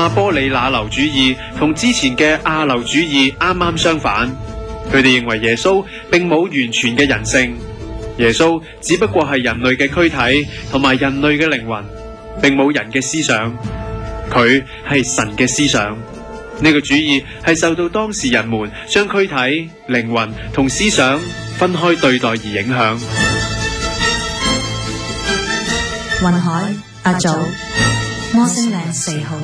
阿波里那流主義同之前嘅亞流主義啱啱相反，佢哋認為耶穌並冇完全嘅人性，耶穌只不過係人類嘅軀體同埋人類嘅靈魂，並冇人嘅思想，佢係神嘅思想。呢個主義係受到當時人們將軀體、靈魂同思想分開對待而影響。 雲海阿祖摩星嶺4號。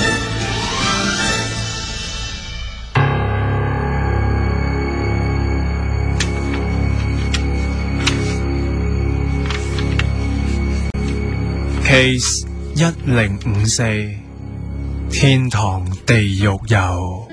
Case 1054天堂地獄遊。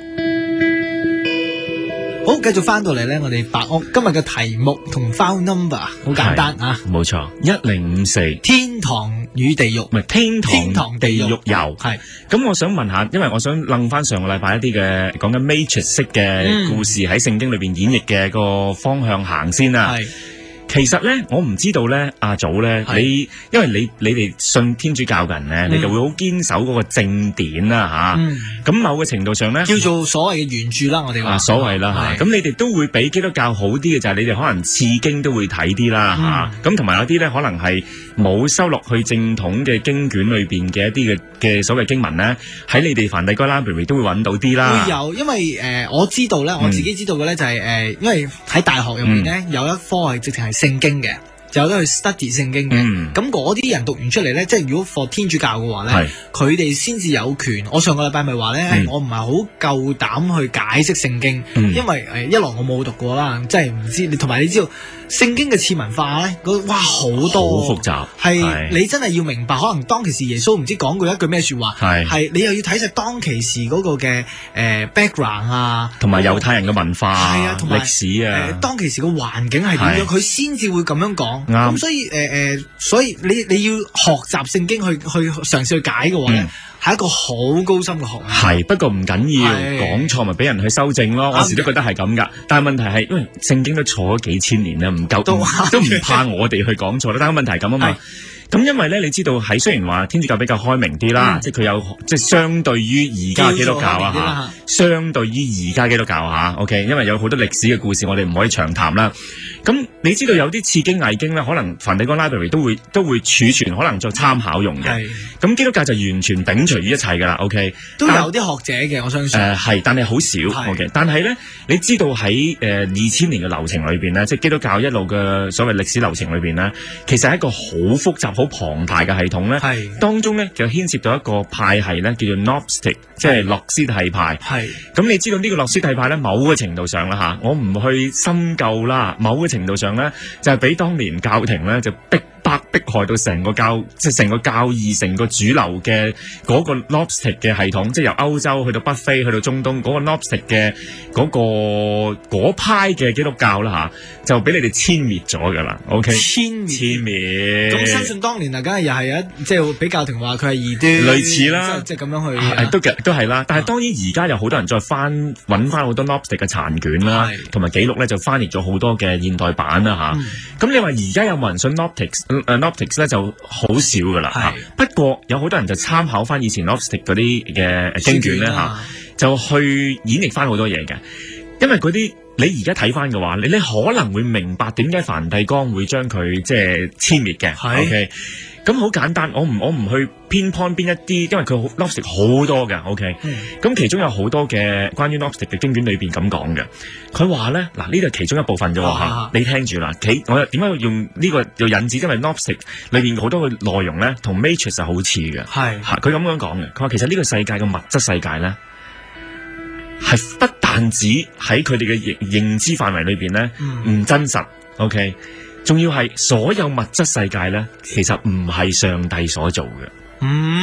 好，繼續翻到嚟咧，我哋白屋今日嘅題目同 file number 好簡單啊， 冇錯，1054 天堂與地獄， 唔係天堂地獄遊。 係咁，我想問下，因為我想楞翻上個禮拜一啲嘅講緊 Matrix 式嘅故事喺聖經裏邊演繹嘅個方向行先啦。 係。 其實咧，我唔知道咧，阿祖咧，因為你哋信天主教嘅人咧，你就會好堅守嗰個正典啦吓。咁某個程度上咧， 叫做所謂嘅原著啦，我哋話。 所謂啦吓。咁你哋都會比基督教好啲嘅就係你哋可能次經都會睇啲啦吓。咁同埋有啲咧可能係冇收落去正統嘅經卷裏邊嘅一啲嘅所謂經文咧，喺你哋梵蒂岡 library 都會揾到啲啦。 會有，因為我知道咧，我自己知道嘅咧就係因為喺大學入面咧有一科係直情係聖經嘅，就有得去 study 聖經嘅。咁嗰啲人讀完出嚟咧，即係如果 for 天主教嘅話咧，佢哋先至有權。我上個禮拜咪話咧，我唔係好夠膽去解釋聖經，因為一來我冇讀過啦，即係唔知。你同埋你知道聖經嘅次文化咧，哇好多， 好複雜， 係你真係要明白。可能當其時耶穌唔知講過一句咩說話，係你又要睇晒當其時嗰個嘅background 啊，同埋猶太人嘅文化啊，同埋歷史啊，當其時個環境係點樣，佢先至會咁樣講。咁所以你要學習聖經去嘗試去解嘅話咧，係一個好高深嘅學問。 係，不過唔緊要，講錯咪俾人去修正咯。我時都覺得係咁噶。但係問題係，因為聖經都錯咗幾千年啦，唔夠都唔怕我哋去講錯啦。但係問題係咁啊嘛。咁因為咧，你知道喺雖然話天主教比較開明啲啦，即係佢有即係相對於而家基督教啊嚇，相對於而家基督教嚇，OK，因為有好多歷史嘅故事，我哋唔可以長談啦。咁你知道有啲次經偽經咧，可能梵蒂岡 library 都會儲存，可能作參考用嘅。咁基督教就完全摒除於一切㗎啦，OK。都有啲學者嘅，我相信。係，但係好少，OK。但係咧，你知道喺2000年嘅流程裏邊咧，即係基督教一路嘅所謂歷史流程裏邊咧，其實係一個好複雜、好龐大嘅系統咧。當中咧就牽涉到一個派系咧，叫做 Gnostic， 即係諾斯替派。咁你知道呢個諾斯替派咧，某個程度上啦嚇，我唔去深究啦，某個程度上咧，就係俾當年教廷咧就迫害到成個教，即係成個教義、成個主流嘅嗰個 Gnostic 嘅系統，即係由歐洲去到北非去到中東嗰個 Gnostic 嘅嗰派嘅基督教啦嚇，就俾你哋殲滅咗㗎啦。OK， 殲滅。咁相信當年啊，梗係又係即係俾教廷話佢係異端，類似啦，即係咁樣去。都係啦。但係當然而家有好多人再揾翻好多 Gnostic 嘅殘卷啦，同埋記錄咧就翻譯咗好多嘅現代版啦嚇。咁你話而家有冇人信 Gnostics 咧就好少噶啦，不過有好多人就參考翻以前 Gnostic 嗰啲嘅經卷咧嚇，就去演繹翻好多嘢嘅。因為嗰啲你而家睇翻嘅話，你可能會明白點解梵蒂岡會將佢即係殲滅嘅。OK，咁好簡單，我唔去偏 point 邊一啲，因為佢 Gnostic 好多嘅。OK，咁其中有好多嘅關於 Gnostic 嘅經卷裏邊咁講嘅。佢話咧，嗱呢個係其中一部分啫喎，你聽住啦。我點解要用呢個要引子？因為 Gnostic 裏邊好多嘅內容咧，同 Matrix 係好似嘅。佢咁樣講嘅。佢話其實呢個世界嘅物質世界咧，係不但止喺佢哋嘅認知範圍裏邊咧唔真實。OK，仲要係所有物質世界咧，其實唔係上帝所做嘅。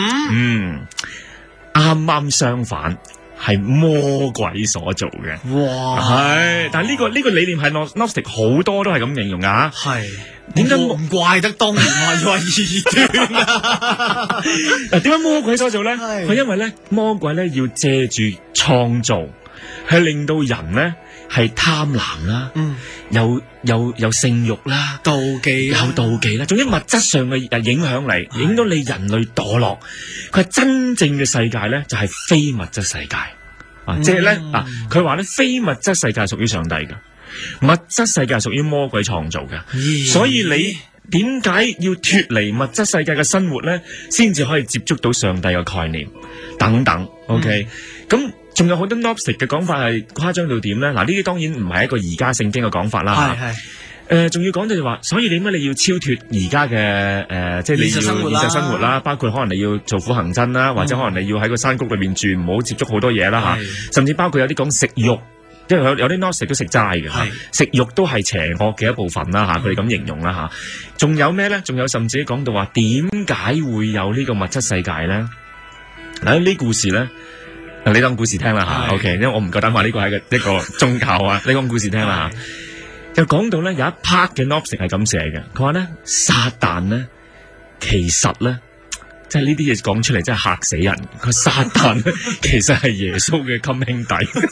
啱啱相反，係魔鬼所做嘅。哇！係，但係呢個理念係 Gnostic 好多都係咁形容噶。係，點解唔怪得當年話要話異端啊？嗱，點解魔鬼所做咧？係因為咧，魔鬼咧要借住創造，係令到人咧係貪婪啦，有性慾啦， 妒忌有妒忌啦，總之物質上嘅影響嚟，影到你人類墮落。佢係真正嘅世界咧，就係非物質世界啊！即係咧佢話咧，非物質世界屬於上帝嘅，物質世界屬於魔鬼創造嘅，所以你點解要脫離物質世界嘅生活咧，先至可以接觸到上帝嘅概念等等。OK，咁。仲有好多 Gnostic 嘅講法係誇張到點咧？嗱，呢啲當然唔係一個而家聖經嘅講法啦。係仲要講到就話，所以點解你要超脫而家嘅即係你要現實生活啦，包括可能你要做苦行僧啦，或者可能你要喺個山谷裏面住，唔好接觸好多嘢啦嚇。甚至包括有啲講食肉，因為有啲 Gnostic 都食齋嘅，食肉都係邪惡嘅一部分啦嚇。佢哋咁形容啦嚇。仲有咩咧？仲有甚至講到話點解會有呢個物質世界咧？嗱，呢故事咧。你當故事聽啦吓 ，OK， 因為我唔夠膽話呢個係一個宗教啊，你講故事聽啦吓。就講到咧有一 part 嘅 Gnostic 係咁寫嘅，佢話咧撒旦咧其實咧，即係呢啲嘢講出嚟真係嚇死人。佢撒旦咧其實係耶穌嘅襟兄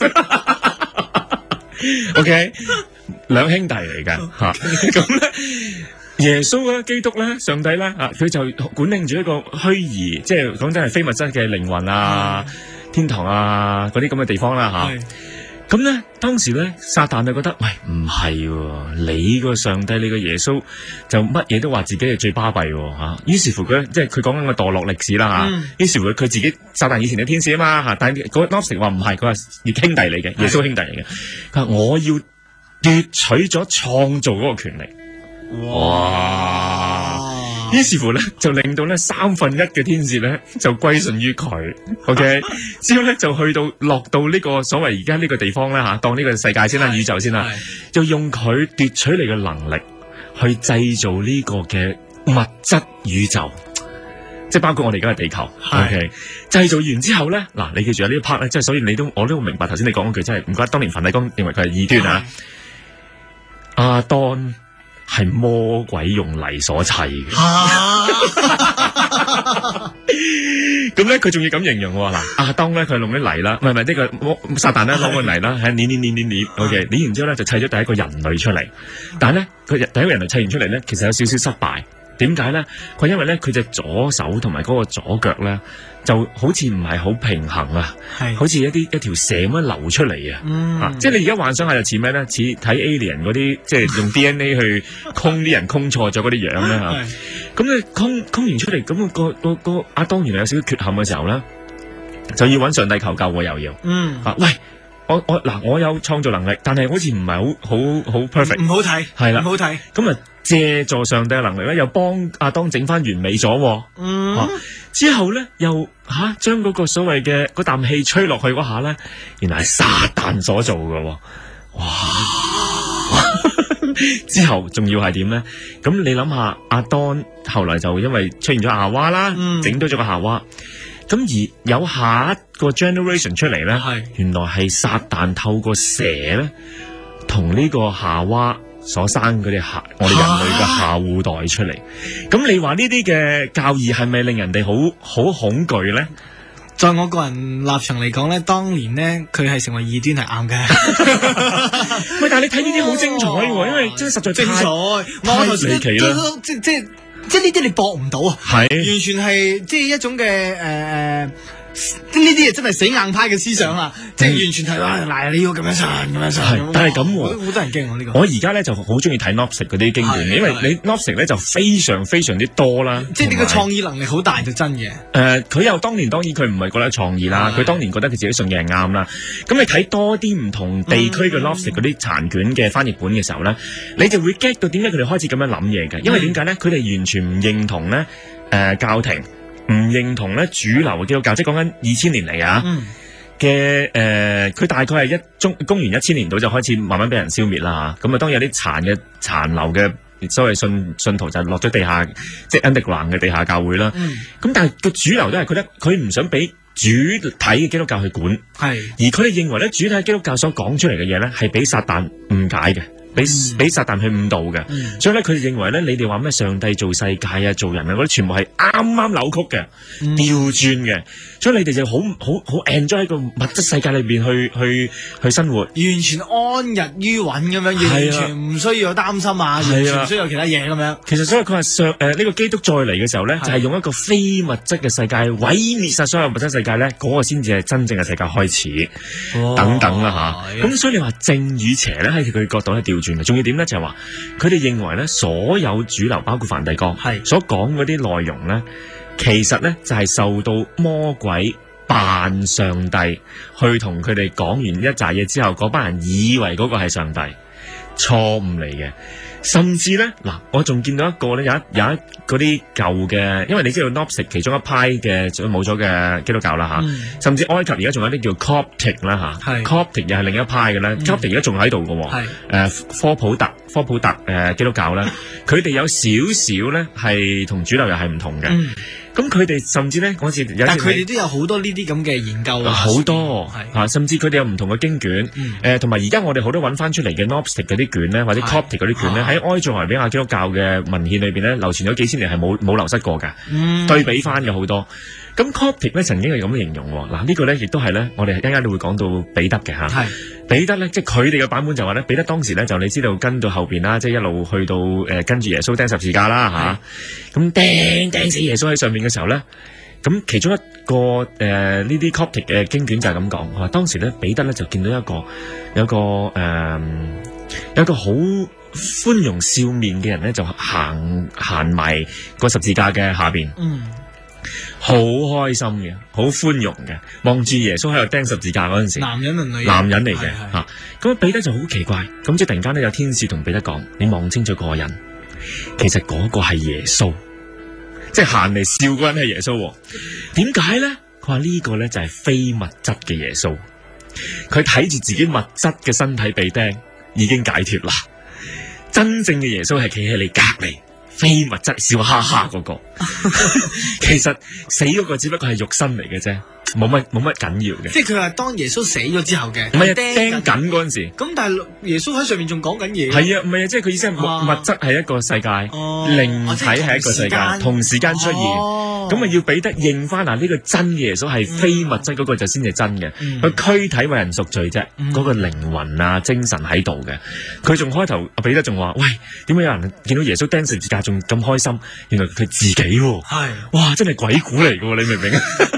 弟，OK， 兩兄弟嚟嘅吓。咁咧耶穌咧、基督咧、上帝咧佢就管理住一個虛擬，即係講真係非物質嘅靈魂啊。天堂啊，嗰啲咁嘅地方啦吓，咁咧當時咧撒旦就覺得，喂唔係，你個上帝，你個耶穌就乜嘢都話自己係最巴閉吓，於是乎佢即係佢講緊個墮落歷史啦吓，於是乎佢自己撒旦以前嘅天使啊嘛吓，但係嗰 Gnostic 話唔係，佢話係兄弟嚟嘅，耶穌兄弟嚟嘅，佢話我要奪取咗創造嗰個權力，哇！於是乎咧，就令到咧1/3嘅天使咧就歸順於佢。OK， 之後咧就去到落到呢個所謂而家呢個地方咧吓，當呢個世界先啦，宇宙先啦，就用佢奪取你嘅能力去製造呢個嘅物質宇宙，即係包括我哋而家嘅地球。OK， 製造完之後咧，嗱你記住啊呢一 part 咧，即係所以我都明白頭先你講嗰句，真係唔怪得當年梵蒂岡認為佢係異端啊。亞當係魔鬼用泥所砌嘅，咁咧佢仲要咁形容嗱，亞當咧佢用啲泥啦，唔係呢個撒旦咧攞個泥啦，係捏 ，OK， 捏完之後咧就砌咗第一個人類出嚟，但係咧佢第一個人類砌完出嚟咧，其實有少少失敗。點解咧？佢因為咧佢隻左手同埋嗰個左腳咧，就好似唔係好平衡啊，好似一條蛇咁樣流出嚟啊！即係你而家幻想下就似咩咧？似睇 Alien 嗰啲，即係用 DNA 去空啲人空錯咗嗰啲樣咧嚇。咁你空完出嚟，咁個亞當原來有少少缺陷嘅時候咧，就要揾上帝求救喎，又要喂。我有創造能力，但係好似唔係好 perfect， 唔好睇，係啦，唔好睇。咁啊，借助上帝嘅能力咧，又幫亞當整翻完美咗。之後咧，又將嗰個所謂嘅嗰啖氣吹落去嗰下咧，原來係撒旦所做嘅。哇！之後仲要係點咧？咁你諗下，亞當後來就因為出現咗夏娃啦，整到咗個夏娃。咁而有下一個 generation 出嚟咧，原來係撒旦透過蛇咧，同呢個夏娃所生嗰啲我哋人類嘅下戶代出嚟。咁你話呢啲嘅教義係咪令人哋好恐懼咧？ 在我個人立場嚟講咧，當年咧佢係成為異端係啱嘅。 喂，但係你睇呢啲好精彩喎，因為真係實在精彩，太離奇啦！ 即係呢啲你搏唔到啊，完全係即係一種嘅呢啲嘢真係死硬派嘅思想啊！即係完全係嗱，你要咁樣信咁樣信。 但係咁喎， 好多人驚我呢個。 我而家咧就好中意睇 Gnostic 嗰啲經典，因為你 Gnostic 咧就非常非常之多啦。 即係你個創意能力好大就真嘅。 佢又當然佢唔係覺得創意啦，佢當年覺得佢自己信嘅係啱啦。咁你睇多啲唔同地區嘅 Gnostic 嗰啲殘卷嘅翻譯本嘅時候咧，你就會 get 到點解佢哋開始咁樣諗嘢嘅。因為點解咧？佢哋完全唔認同咧教廷。唔認同咧主流嘅基督教，即係講緊2000年嚟啊嘅佢大概係公元1000年度就開始慢慢俾人消滅啦嚇。咁啊，當然有啲殘留嘅所謂信徒就落咗地下，即係 underground 嘅地下教會啦。咁但係個主流都係覺得佢唔想俾主體嘅基督教去管，而佢哋認為咧主體基督教所講出嚟嘅嘢咧係俾撒旦誤解嘅。 俾撒旦去誤導嘅。所以咧，佢哋認為咧，你哋話咩上帝做世界啊、做人啊嗰啲，全部係啱啱扭曲嘅、調轉嘅。所以你哋就好 enjoy 喺個物質世界裏邊去生活， 完全安逸於穩咁樣，完全唔需要有擔心啊，完全唔需要有其他嘢咁樣。 其實所以佢話呢個基督再嚟嘅時候咧，就係用一個非物質嘅世界毀滅晒所有物質世界咧，嗰個先至係真正嘅世界開始。等等啦吓，咁所以你話正與邪咧，喺佢角度係調轉嘅。仲要點咧？就係話佢哋認為咧，所有主流包括梵蒂岡所講嗰啲內容咧，其實咧就係受到魔鬼扮上帝去同佢哋講完一紮嘢之後，嗰班人以為嗰個係上帝，錯誤嚟嘅。甚至咧，嗱，我仲見到一個咧，有一嗰啲舊嘅，因為你知道 Gnostic 其中一派嘅冇咗嘅基督教啦吓，甚至埃及而家仲有啲叫 Coptic 啦吓，Coptic 又係另一派嘅咧，Coptic 而家仲喺度嘅，科普特基督教咧，佢哋有少少咧係同主流又係唔同嘅。咁佢哋甚至咧嗰次有， 但係佢哋都有好多呢啲咁嘅研究好多嚇，甚至佢哋有唔同嘅經卷，同埋而家我哋好多揾翻出嚟嘅 Gnostic 嗰啲卷咧，或者 Coptic 嗰啲卷咧，喺埃塞俄比亞基督教嘅文獻裏邊咧，流傳咗幾千年係冇流失過嘅。對比翻有好多。咁 Coptic 咧曾經係咁樣形容喎，嗱呢個咧亦都係咧，我哋一陣間都會講到彼得嘅嚇。彼得咧，即係佢哋嘅版本就話咧，彼得當時咧就你知道跟到後邊啦，即係一路去到跟住耶穌釘十字架啦嚇。咁釘死耶穌喺上面嘅時候咧，咁其中一個呢啲 Coptic 嘅經卷就係咁講，話當時咧彼得咧就見到有一個好寬容笑面嘅人咧，就行埋個十字架嘅下邊。好開心嘅，好寬容嘅，望住耶穌喺度釘十字架嗰陣時，男人嚟嘅吓。咁彼得就好奇怪，咁即係突然間咧有天使同彼得講：你望清楚嗰個人，其實嗰個係耶穌，即係行嚟笑嗰人係耶穌。點解咧？佢話呢個咧就係非物質嘅耶穌，佢睇住自己物質嘅身體被釘，已經解脫啦。真正嘅耶穌係企喺你隔籬。非物質笑哈哈嗰個，其實死嗰個只不過係肉身嚟嘅啫，冇乜緊要嘅。即係佢話當耶穌死咗之後嘅，唔係釘緊嗰陣時。咁但係耶穌喺上面仲講緊嘢。係啊，唔係啊，即係佢意思係物質係一個世界，靈體係一個世界，同時間出現。咁啊要彼得認翻嗱呢個真嘅耶穌係非物質嗰個就先係真嘅，佢軀體為人贖罪啫，嗰個靈魂啊精神喺度嘅。佢仲開頭彼得仲話：喂，點解有人見到耶穌釘十字架仲咁開心？原來佢自己喎，係哇，真係鬼故嚟嘅，你明唔明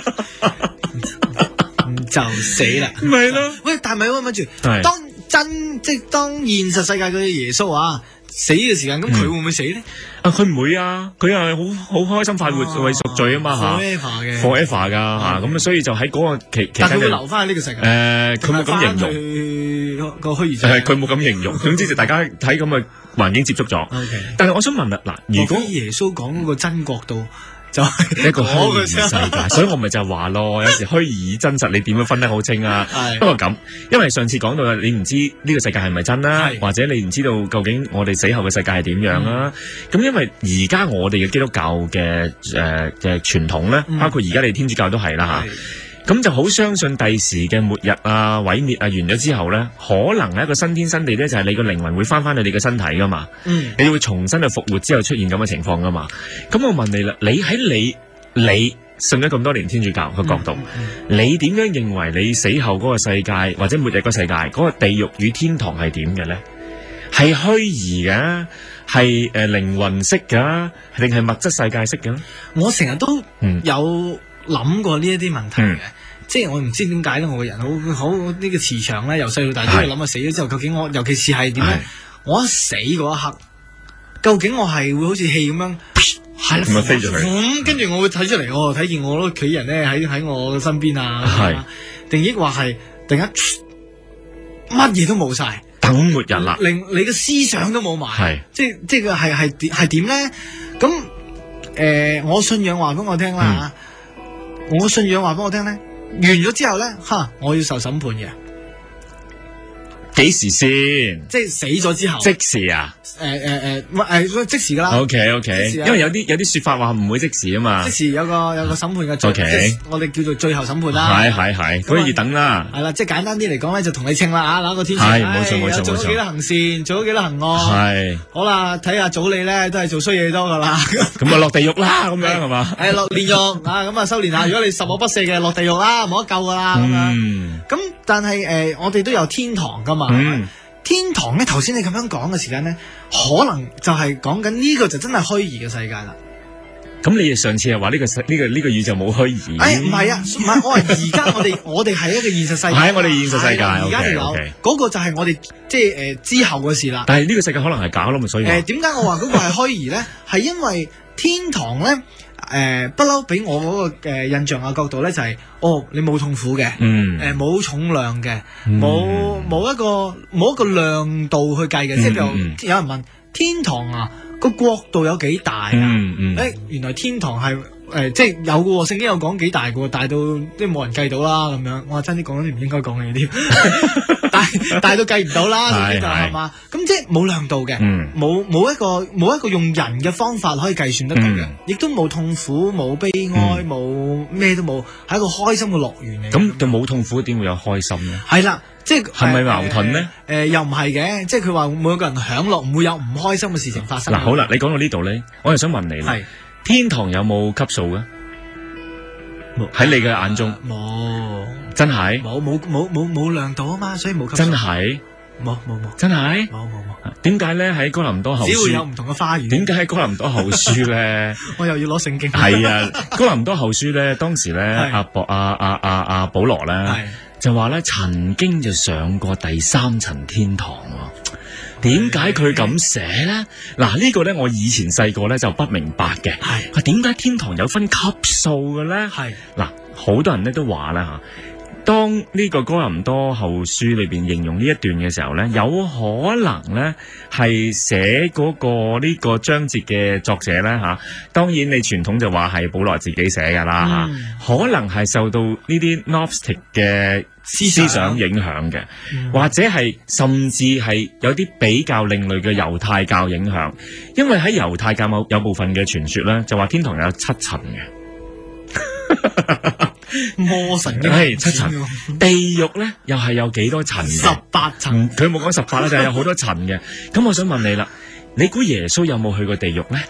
啊？就死啦，唔係咯？喂，但係咪咪住？當現實世界嗰啲耶穌啊死嘅時間，咁佢會唔會死咧？佢唔會啊，佢係好開心快活為贖罪啊嘛吓 ，forever 噶吓，咁所以就喺嗰個期間，但佢會留翻喺呢個世界。佢冇咁形容個虛擬世界，佢冇咁形容。總之就大家睇咁嘅環境接觸咗。但係我想問啦，嗱，如果耶穌講嗰個真國度，就係一個虛擬世界，所以我咪就係話咯，有時虛擬真實你點樣分得好清啊？不過咁，因為上次講到啦，你唔知呢個世界係咪真啦，或者你唔知道究竟我哋死後嘅世界係點樣啦。咁因為而家我哋嘅基督教嘅傳統咧，包括而家你天主教都係啦吓。咁就好相信第時嘅末日啊、毀滅啊完咗之後咧，可能係一個新天新地咧，就係你個靈魂會翻去你嘅身體噶嘛，你會重新去復活之後出現咁嘅情況噶嘛。咁我問你啦，你喺你信咗咁多年天主教嘅角度，你點樣認為你死後嗰個世界或者末日個世界嗰個地獄與天堂係點嘅咧？係虛擬嘅，係靈魂式嘅，定係物質世界式嘅？我成日都有諗過呢一啲問題嘅。即係我唔知點解咧，我個人好呢個磁場咧，由細到大都會諗下死咗之後，究竟我尤其是係點咧？我一死嗰一刻，究竟我係會好似戲咁樣，係啦，飛咗去，跟住我會睇出嚟，我睇見我屋企人咧喺我身邊啊，定抑或係突然間乜嘢都冇晒，等末日啦，令你嘅思想都冇埋，即係係點咧？咁我信仰話俾我聽啦吓，我信仰話俾我聽咧。完咗之後咧，我要受審判嘅。 幾時先？ 即係死咗之後。 即時啊？ 即時噶啦。 OK，因為有啲說法話唔會即時啊嘛。 即時有個審判嘅，即係我哋叫做最後審判啦。 係，咁要等啦。 係啦，即係簡單啲嚟講咧，就同你稱啦啊，嗱個天使， 冇錯， 做咗幾多行善，做咗幾多行惡。 係。 好啦，睇下早你咧都係做衰嘢多噶啦。 咁啊落地獄啦，咁樣係嘛？ 落煉獄啊，咁啊修煉下。如果你十惡不赦嘅，落地獄啦，冇得救噶啦咁樣。咁但係我哋都有天堂噶嘛。天堂咧，頭先你咁樣講嘅時間咧，可能就係講緊呢個就真係虛擬嘅世界啦。 咁你上次係話呢個宇宙冇虛擬？ 唔係啊，唔係我話而家我哋係一個現實世界。 係我哋現實世界， 而家就有嗰個就係我哋即係之後嘅事啦。 但係呢個世界可能係假咯，咪所以點解我話嗰個係虛擬咧？係因為天堂咧。不嬲俾我嗰個印象嘅角度咧，就係你冇痛苦嘅，冇重量嘅，冇一個亮度去計嘅，即係譬如有人問天堂啊個國度有幾大啊？原來天堂係即係有嘅喎，聖經有講幾大嘅，大到即係冇人計到啦咁樣。我話真啲講啲唔應該講嘅啲，大到計唔到啦，係嘛？咁即係冇亮度嘅，冇一個用人嘅方法可以計算得到嘅，亦都冇痛苦、冇悲哀、冇咩都冇，係一個開心嘅樂園嚟。 咁就冇痛苦點會有開心咧？ 係啦，即係係咪矛盾咧？ 又唔係嘅，即係佢話每個人享樂，唔會有唔開心嘅事情發生。 嗱，好啦，你講到呢度咧，我係想問你啦。天堂有冇級數嘅？喺你嘅眼中冇， 真係冇亮度啊嘛，所以冇級數。 真係冇，真係冇。點解咧？喺哥林多後書只會有唔同嘅花園。 點解喺哥林多後書咧？ 我又要攞聖經。 係啊，哥林多後書咧，當時咧阿保羅咧就話咧曾經就上過第3層天堂。點解佢咁寫咧？嗱，呢個咧我以前細個咧就不明白嘅。係，點解天堂有分級數嘅咧？係，嗱，好多人咧都話啦吓，當呢個哥林多後書裏邊形容呢一段嘅時候咧，有可能咧係寫嗰個呢個章節嘅作者咧吓，當然你傳統就話係保羅自己寫噶啦吓，可能係受到呢啲 Gnostic 嘅思想影響嘅，或者係甚至係有啲比較另類嘅猶太教影響，因為喺猶太教有部分嘅傳說咧，就話天堂有7層嘅， 魔神嘅係7層，地獄咧又係有幾多層 ？18層， 佢冇講18啦，就係有好多層嘅。咁我想問你啦，你估耶穌有冇去過地獄咧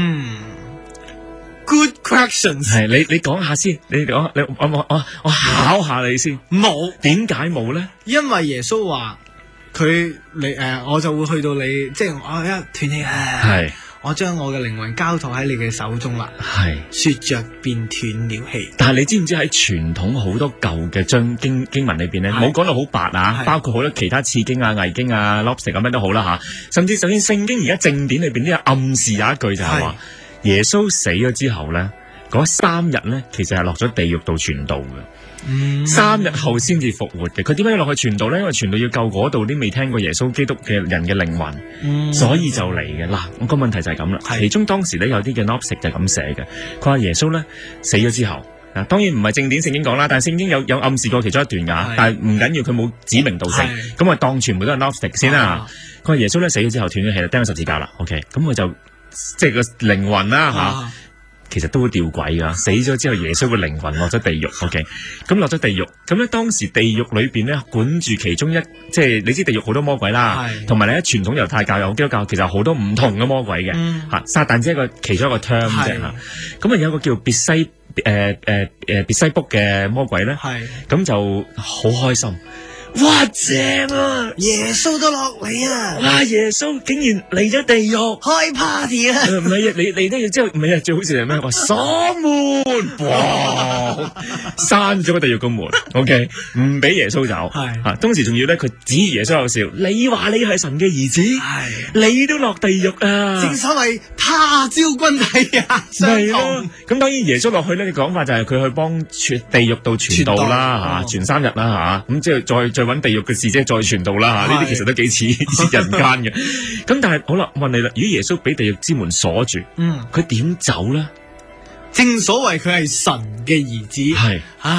？Good questions。 係你講下先，你講我考下你先。 冇。 點解冇咧？ 因為耶穌話佢我就會去到你，即係我一斷氣啊。係。我將我嘅靈魂交託喺你嘅手中啦。係。說着便斷了氣。但係你知唔知喺傳統好多舊嘅經文裏邊咧，冇講到好白啊，包括好多其他次經啊、偽經啊、Gnostic 咁樣都好啦吓，甚至就算聖經而家正典裏邊都有暗示有一句就係話。耶穌死咗之後咧，嗰3日咧，其實係落咗地獄度傳道嘅。3日後先至復活嘅。佢點解要落去傳道咧？因為傳道要救嗰度啲未聽過耶穌基督嘅人嘅靈魂，所以就嚟嘅。嗱，我個問題就係咁啦。其中當時咧有啲嘅 Gnostic 就咁寫嘅，佢話耶穌咧死咗之後，嗱當然唔係正典聖經講啦，但係聖經有暗示過其中一段㗎。但係唔緊要，佢冇指名道姓，咁啊當全部都係 Gnostic 先啦。佢話耶穌咧死咗之後斷咗氣啦，釘咗十字架啦。OK，咁佢就。即係個靈魂啦吓，其實都會吊詭噶。死咗之後，耶穌嘅靈魂落咗地獄。OK，咁落咗地獄，咁咧當時地獄裏邊咧管住其中一，即係你知地獄好多魔鬼啦，同埋咧傳統猶太教有基督教，其實好多唔同嘅魔鬼嘅吓。撒旦只係其中一個 term 啫吓。咁啊有個叫別西卜嘅魔鬼咧，咁就好開心。哇正啊！耶穌都落嚟啊！ 哇耶穌竟然嚟咗地獄開 party 啊！ 唔係啊，你嚟得之後唔係啊，最好似係咩？話鎖門，哇！閂咗個地獄個門 ，OK， 唔俾耶穌走。係啊，當時仲要咧，佢指耶穌有笑。你話你係神嘅兒子，你都落地獄啊！ 正所謂他朝君體也相同。 咁當然耶穌落去咧嘅講法就係佢去幫地獄度傳道啦，吓傳3日啦，吓咁即係再揾地獄嘅事，即係再傳道啦吓，呢啲其實都幾似人間嘅。咁但係好啦，問你啦，如果耶穌俾地獄之門鎖住，佢點走咧？ 正所謂佢係神嘅兒子，係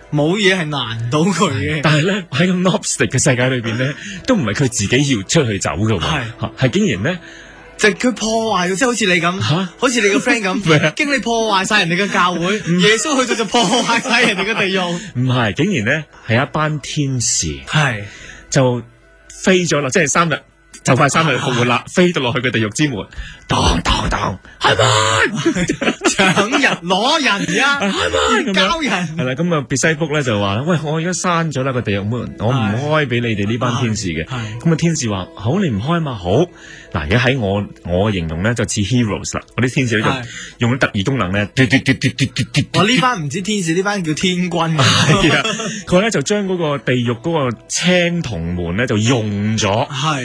冇嘢係難到佢嘅。 但係咧喺咁 Knobstick 嘅世界裏邊咧，都唔係佢自己要出去走嘅喎，係竟然咧。 就佢破壞，即係好似你咁，好似你個 friend 咁，經你破壞晒人哋嘅教會，耶穌去到就破壞晒人哋嘅地獄。 唔係，竟然咧係一班天使， 係就飛咗啦，即係3日。就快3日復活啦，飛到落去個地獄之門，當當當，係咪搶人攞人啊？係咪交人？ 係啦，咁啊，別西卜咧就話：喂，我而家閂咗啦個地獄門，我唔開俾你哋呢班天使嘅。咁啊，天使話：好，你唔開嘛？好。嗱，而家喺我形容咧就似 heroes 啦，嗰啲天使咧就用咗特異功能咧， 我呢班唔知天使，呢班叫天軍。 係啊，佢咧就將嗰個地獄嗰個青銅門咧就用咗，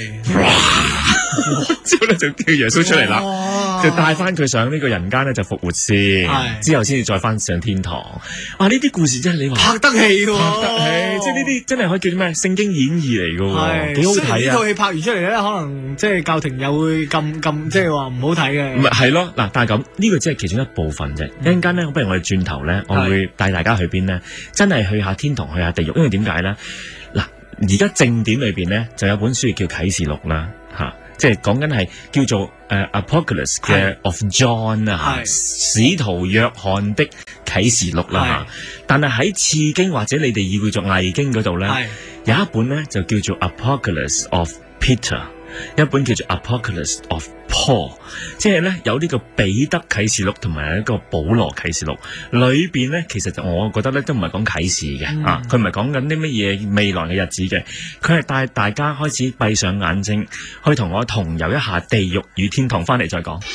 之後咧就叫耶穌出嚟啦，就帶翻佢上呢個人間咧就復活先，之後先至再翻上天堂。啊，呢啲故事真係你話拍得戲喎， 拍得戲，即係呢啲真係可以叫做咩？聖經演義嚟㗎喎，幾好睇啊！ 呢套戲拍完出嚟咧，可能即係教廷又會咁即係話唔好睇嘅。 唔係咯，嗱，但係咁呢個只係其中一部分啫。一陣間咧，不如我哋轉頭咧，我會帶大家去邊咧？真係去下天堂，去下地獄。因為點解咧？嗱，而家正典裏邊咧就有本書叫啟示錄啦，嚇。即係講緊係叫做Apocalypse 嘅 of John 啊，使徒約翰的啟示錄啦嚇。但係喺次經或者你哋以叫做偽經嗰度咧，有一本咧就叫做 Apocalypse of Peter， 一本叫做 Apocalypse of Paul， 即係咧有呢個彼得啟示錄同埋一個保羅啟示錄裏邊咧，其實就我覺得咧都唔係講啟示嘅啊，佢唔係講緊啲乜嘢未來嘅日子嘅，佢係帶大家開始閉上眼睛，去同我同遊一下地獄與天堂，翻嚟再講。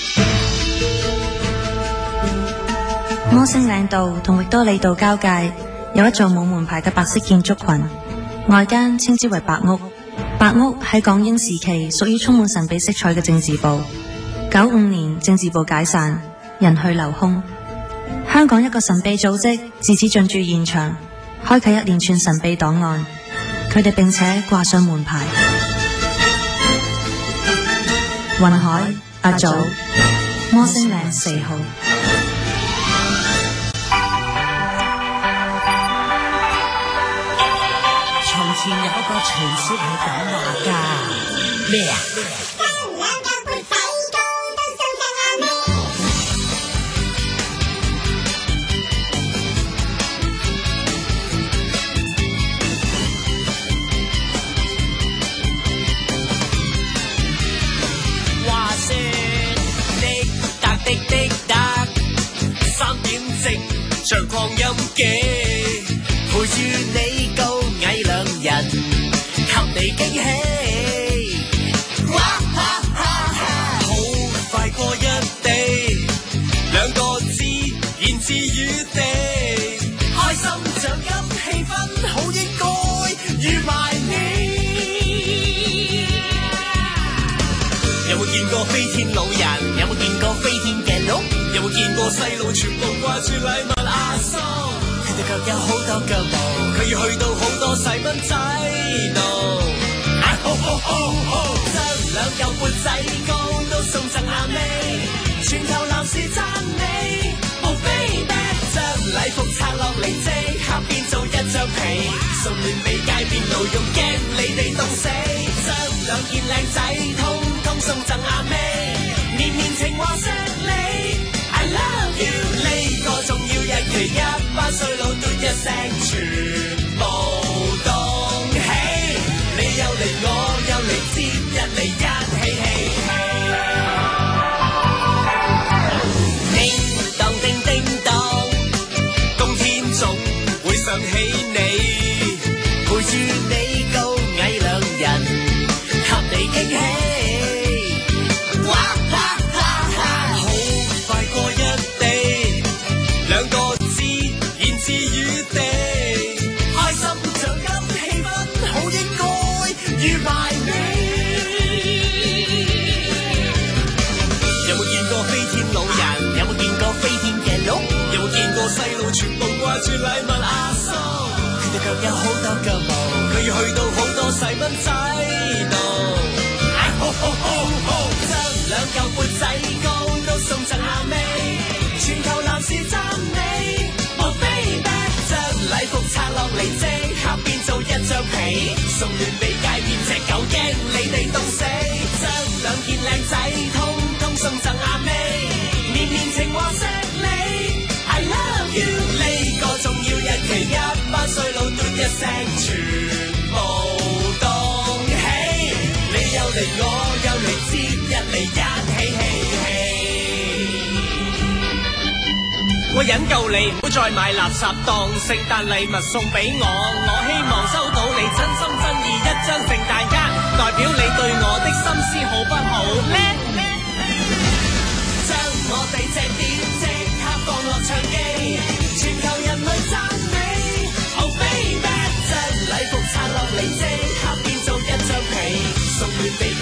摩星嶺道同域多利道交界有一座冇門牌嘅白色建築群，外間稱之為白屋。白屋喺港英時期屬於充滿神秘色彩嘅政治部。95年政治部解散，人去樓空。香港一個神秘組織自此進駐現場，開啟一連串神秘檔案。佢哋並且掛上門牌。雲海、阿祖、摩星嶺4號。 從前有個傳說係咁話㗎，咩啊？話說滴答滴滴答，3點正像擴音機，陪住你高矮兩人，給你驚喜。哇哈哈哈！好快過一地，2個字言之於地，開心獎金氣氛好應該預埋你。有冇見過飛天老人？有冇見過飛天嘅鹿？有冇見過細路全部掛住禮物阿叔？佢哋腳有好多腳毛，佢要去到好多細蚊仔度。好好好好，將2嚿缽仔糕都送贈阿妹，全球男士讚美。Oh baby， 將禮服拆落嚟即刻變做一張被，送暖俾街邊路用驚你哋凍死。將2件靚仔通通送贈阿妹，年年情話錫你 I love you， 呢個重要日期一班衰佬嘟一聲全部動起，你又嚟我又嚟接一嚟一起起叮當叮叮當，冬天總會想起你，陪住你高矮兩人，給你驚喜。哇哈哈哈！好快過一地，2個字言之於地，開心獎金氣氛好應該預埋你。有冇見過飛天老人？有冇見過飛天嘅鹿？有冇見過細路全部掛住禮物阿叔？佢哋腳有好多腳毛，佢要去到好多細蚊仔度。好好好好，將2嚿缽仔糕都送贈阿妹，全球男士讚美。Oh baby， 將禮服拆聲全部動起，你又嚟我又嚟，節日嚟一起嬉戲。我忍夠你，唔好再買垃圾當聖誕禮物送俾我。我希望收到你真心真意一張聖誕卡，代表你對我的心思好不好呢？將我哋隻碟即刻放落唱機，全球人類讚美。Oh baby， 將禮服拆落嚟即刻變做一張被，送暖俾